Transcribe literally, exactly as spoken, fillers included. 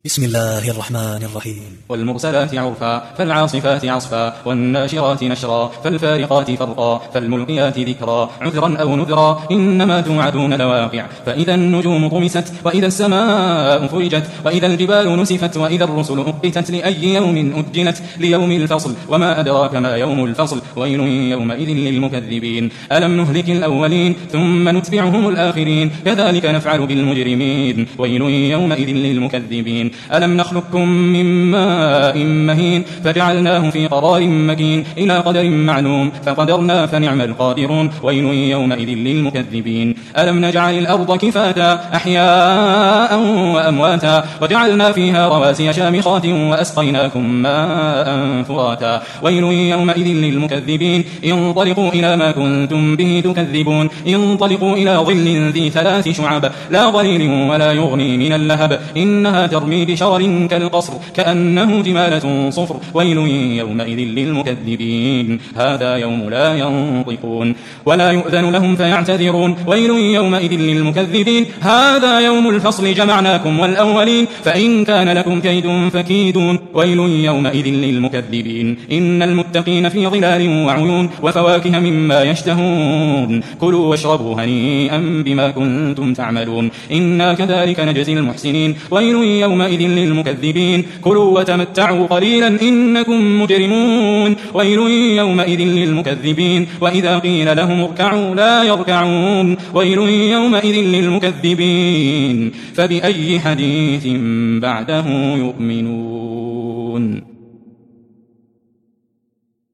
بسم الله الرحمن الرحيم. والمرسلات عرفا فالعاصفات عصفا والناشرات نشرا فالفارقات فرقا فالملقيات ذكرا عذرا أو نذرا إنما توعدون لواقع فإذا النجوم طمست وإذا السماء فرجت وإذا الجبال نسفت وإذا الرسل أقتت لأي يوم أجلت ليوم الفصل وما أدراك ما يوم الفصل ويل يومئذ للمكذبين ألم نهلك الأولين ثم نتبعهم الآخرين كذلك نفعل بالمجرمين ويل يومئذ للمكذبين ألم نخلقكم من ماء مهين فجعلناه في قرار مكين إلى قدر معلوم فقدرنا فنعم القادرون ويل يومئذ للمكذبين ألم نجعل الأرض كفاتا أحياء وأمواتا وجعلنا فيها رواسي شامخات وأسقيناكم ماء فراتا ويل يومئذ للمكذبين انطلقوا إلى ما كنتم به تكذبون انطلقوا إلى ظل ذي ثلاث شعب لا ظليل ولا يغني من اللهب إنها ترمي بشرر كالقصر كأنه جمالة صفر ويل يومئذ للمكذبين هذا يوم لا ينطقون ولا يؤذن لهم فيعتذرون ويل يومئذ للمكذبين هذا يوم الفصل جمعناكم والأولين فإن كان لكم كيد فكيدون ويل يومئذ للمكذبين إن المتقين في ظلال وعيون وفواكه مما يشتهون كلوا واشربوا هنيئا بما كنتم تعملون إنا كذلك نجزي المحسنين ويل يومئذ للمكذبين كلوا وتمتعوا قليلا إنكم مجرمون ويل يومئذ للمكذبين وإذا قيل لهم اركعوا لا يركعون ويل يومئذ للمكذبين فبأي حديث بعده يؤمنون.